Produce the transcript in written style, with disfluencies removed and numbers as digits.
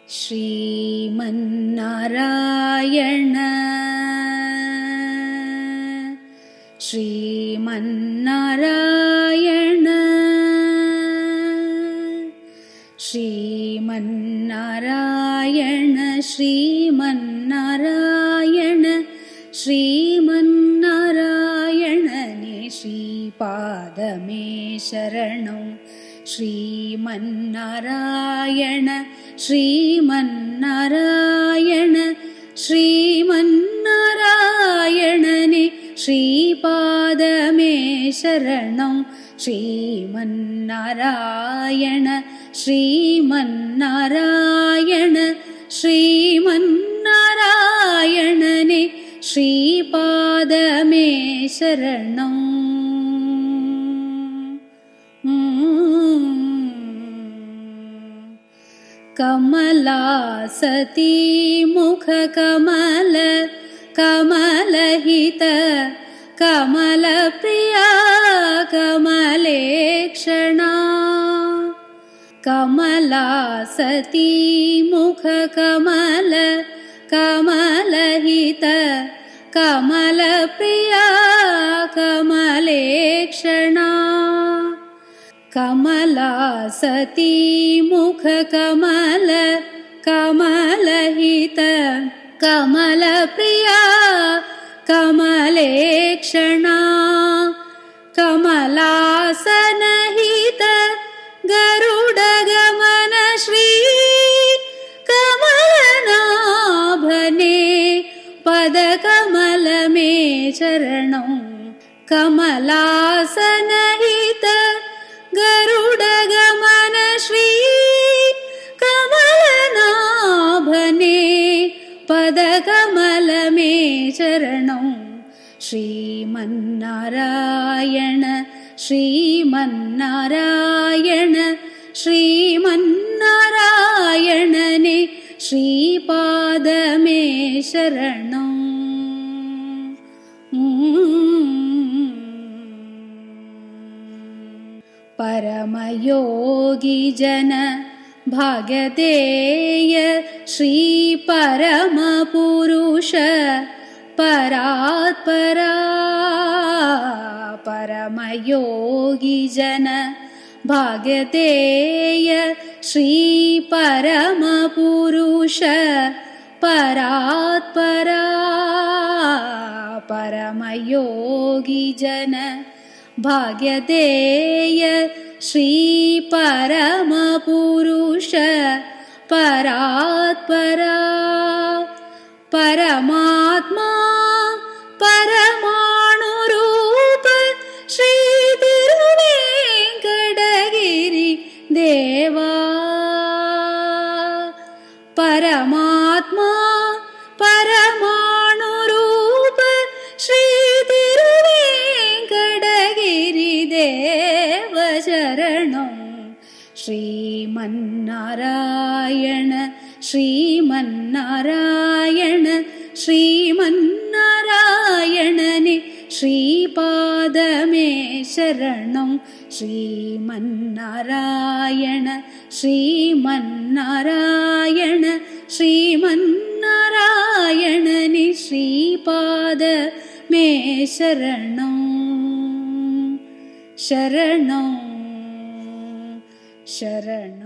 श्रीमन्नारायण श्रीमन्नारायण श्रीमन्नारायण श्रीमन्नारायण श्रीमन्नारायण ने श्रीपादमे शरणं श्रीमन्नारायण श्रीमन्नारायण श्रीमन्नारायण ने श्रीपादमे शरणं श्रीमन्नारायण श्रीमन्नारायण श्रीमन्नारायण ने श्रीपादमे शरणं कमलासती मुखकमल कमलहित कमलप्रिया कमलेक्षणा कमलासती मुखकमल कमलहित कमलप्रिया कमलेक्षणा कमलासती मुखकमल कमलहित कमलप्रिया कमलेक्षणा कमलासनहित गरुडगमन श्री कमलनाभने पदकमलमे चरणं कमलासनहित गरुडगमन श्री कमलनाभने पदकमलमे चरणं श्रीमन्नारायण श्रीमन्नारायण श्रीमन्नारायण ने श्रीपादमे शरणं परमयोगी जन भाग्यदेय श्री परमपुरुष परात्परा परमयोगी जन भाग्यदेय श्री परमपुरुष परात्परा परमयोगी जन भाग्यदेय श्री परमपुरुष परात्परा परमात्मा परमाणुरूप श्री तिरुवेंकटगिरि देवा परमात्मा परमाणुरूप श्री तिरुवेंकटगिरि देव शरणं श्रीमन्नारायण श्रीमन्नारायण श्रीमन्नारायण ने श्रीपादमे शरणं श्रीमन्नारायण श्रीमन्नारायण श्रीमन्नारायण ने श्रीपादमे शरणं शरणं शरणं